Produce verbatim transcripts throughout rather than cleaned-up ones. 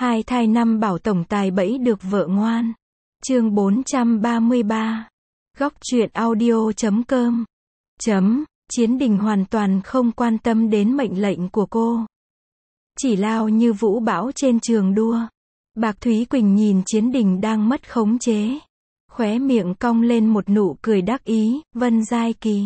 Hai thai năm bảo tổng tài bẫy được vợ ngoan. Chương bốn trăm ba mươi ba. Góc truyện audio chấm com. Chấm. Chiến Đình hoàn toàn không quan tâm đến mệnh lệnh của cô. Chỉ lao như vũ bão trên trường đua. Bạc Thúy Quỳnh nhìn Chiến Đình đang mất khống chế. Khóe miệng cong lên một nụ cười đắc ý, Vân Giai Kỳ.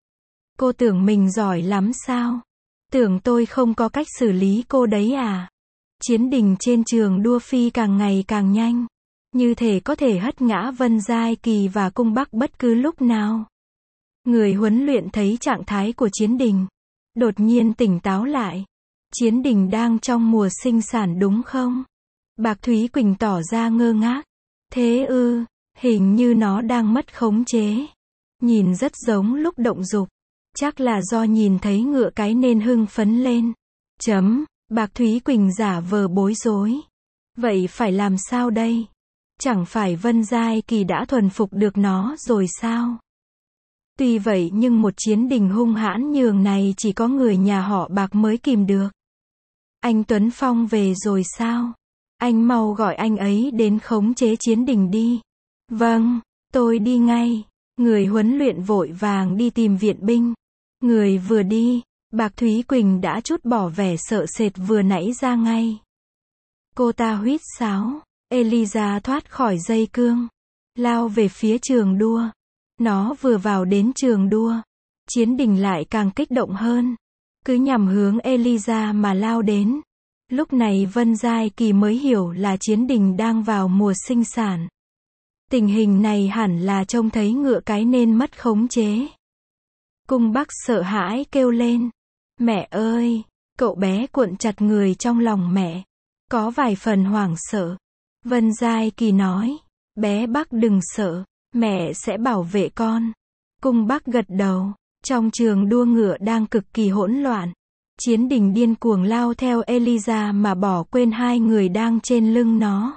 Cô tưởng mình giỏi lắm sao? Tưởng tôi không có cách xử lý cô đấy à? Chiến Đình trên trường đua phi càng ngày càng nhanh. Như thể có thể hất ngã Vân Giai Kỳ và Cung Bắc bất cứ lúc nào. Người huấn luyện thấy trạng thái của Chiến Đình. Đột nhiên tỉnh táo lại. Chiến Đình đang trong mùa sinh sản đúng không? Bạc Thúy Quỳnh tỏ ra ngơ ngác. Thế ư, hình như nó đang mất khống chế. Nhìn rất giống lúc động dục. Chắc là do nhìn thấy ngựa cái nên hưng phấn lên. Chấm. Bạc Thúy Quỳnh giả vờ bối rối. Vậy phải làm sao đây? Chẳng phải Vân Giai Kỳ đã thuần phục được nó rồi sao? Tuy vậy nhưng một Chiến Đình hung hãn nhường này chỉ có người nhà họ Bạc mới kìm được. Anh Tuấn Phong về rồi sao? Anh mau gọi anh ấy đến khống chế Chiến Đình đi. Vâng, tôi đi ngay. Người huấn luyện vội vàng đi tìm viện binh. Người vừa đi, Bạc Thúy Quỳnh đã trút bỏ vẻ sợ sệt vừa nãy ra ngay. Cô ta huýt sáo. Eliza thoát khỏi dây cương. Lao về phía trường đua. Nó vừa vào đến trường đua. Chiến Đình lại càng kích động hơn. Cứ nhằm hướng Eliza mà lao đến. Lúc này Vân Giai Kỳ mới hiểu là Chiến Đình đang vào mùa sinh sản. Tình hình này hẳn là trông thấy ngựa cái nên mất khống chế. Cung Bắc sợ hãi kêu lên. Mẹ ơi! Cậu bé cuộn chặt người trong lòng mẹ. Có vài phần hoảng sợ. Vân Giai Kỳ nói. Bé Bắc đừng sợ. Mẹ sẽ bảo vệ con. Cung Bắc gật đầu. Trong trường đua ngựa đang cực kỳ hỗn loạn. Chiến Đình điên cuồng lao theo Eliza mà bỏ quên hai người đang trên lưng nó.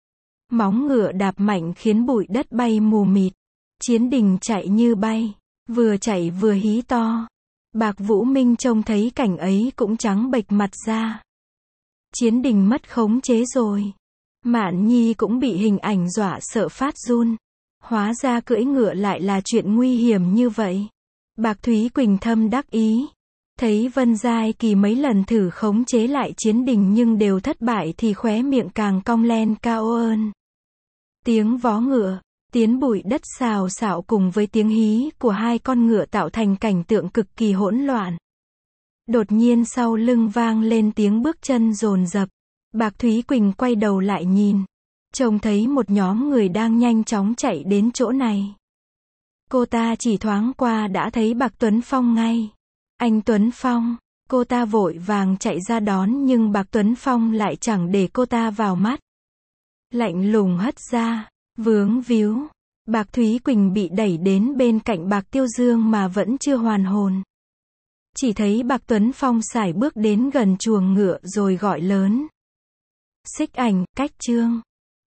Móng ngựa đạp mạnh khiến bụi đất bay mù mịt. Chiến Đình chạy như bay. Vừa chạy vừa hí to. Bạc Vũ Minh trông thấy cảnh ấy cũng trắng bệch mặt ra. Chiến Đình mất khống chế rồi. Mạn Nhi cũng bị hình ảnh dọa sợ phát run. Hóa ra cưỡi ngựa lại là chuyện nguy hiểm như vậy. Bạc Thúy Quỳnh thâm đắc ý. Thấy Vân Giai Kỳ mấy lần thử khống chế lại Chiến Đình nhưng đều thất bại thì khóe miệng càng cong lên cao ơn. Tiếng vó ngựa, tiếng bụi đất xào xạo cùng với tiếng hí của hai con ngựa tạo thành cảnh tượng cực kỳ hỗn loạn. Đột nhiên sau lưng vang lên tiếng bước chân dồn dập. Bạc Thúy Quỳnh quay đầu lại nhìn. Trông thấy một nhóm người đang nhanh chóng chạy đến chỗ này. Cô ta chỉ thoáng qua đã thấy Bạc Tuấn Phong ngay. Anh Tuấn Phong. Cô ta vội vàng chạy ra đón nhưng Bạc Tuấn Phong lại chẳng để cô ta vào mắt. Lạnh lùng hất ra. Vướng víu. Bạc Thúy Quỳnh bị đẩy đến bên cạnh Bạc Tiêu Dương mà vẫn chưa hoàn hồn. Chỉ thấy Bạc Tuấn Phong sải bước đến gần chuồng ngựa rồi gọi lớn. Xích Ảnh, Cách Trương.